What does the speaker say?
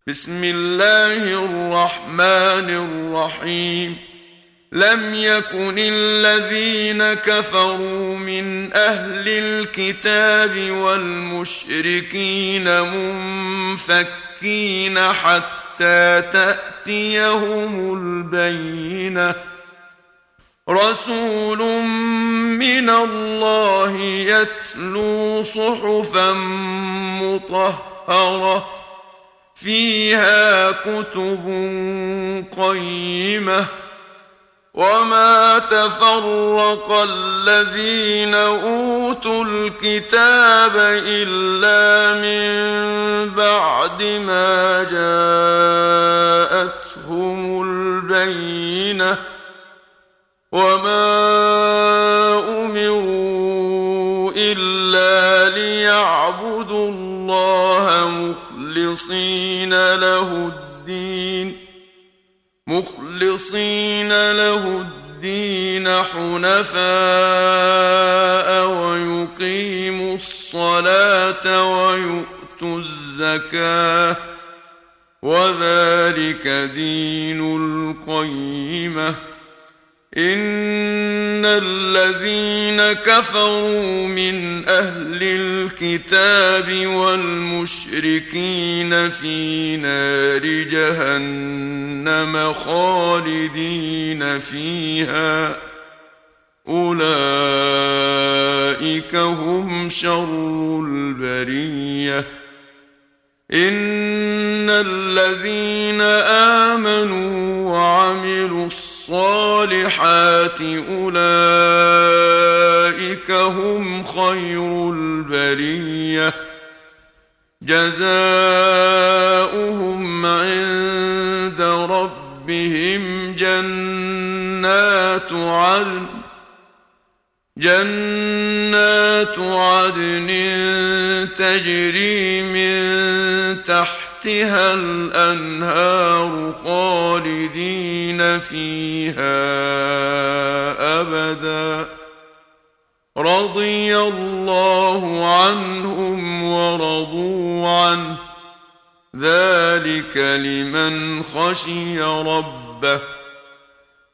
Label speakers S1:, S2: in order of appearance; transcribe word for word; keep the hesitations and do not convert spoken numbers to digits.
S1: بسم الله الرحمن الرحيم. لم يكن الذين كفروا من أهل الكتاب والمشركين منفكين حتى تأتيهم البينة. رسول من الله يتلو صحفا مطهرة فيها كتب قيمة. وما تفرق الذين أوتوا الكتاب إلا من بعد ما جاءتهم البينة. وما أمروا إلا ليعبدوا الله مخلصين له الدين مخلصين له الدين حنفاء ويقيموا الصلاة ويؤتوا الزكاة وذلك دين القيمة. إن الذين كفروا من أهل الكتاب والمشركين في نار جهنم خالدين فيها أولئك هم شر البرية. إن الذين آمنوا وعملوا الصالحات أولئك هم خير البرية. جزاؤهم عند ربهم جنات عدن جنات عدن تجري من تحتها الأنهار خالدين فيها أبدا. رضي الله عنهم ورضوا عنه ذلك لمن خشي ربه.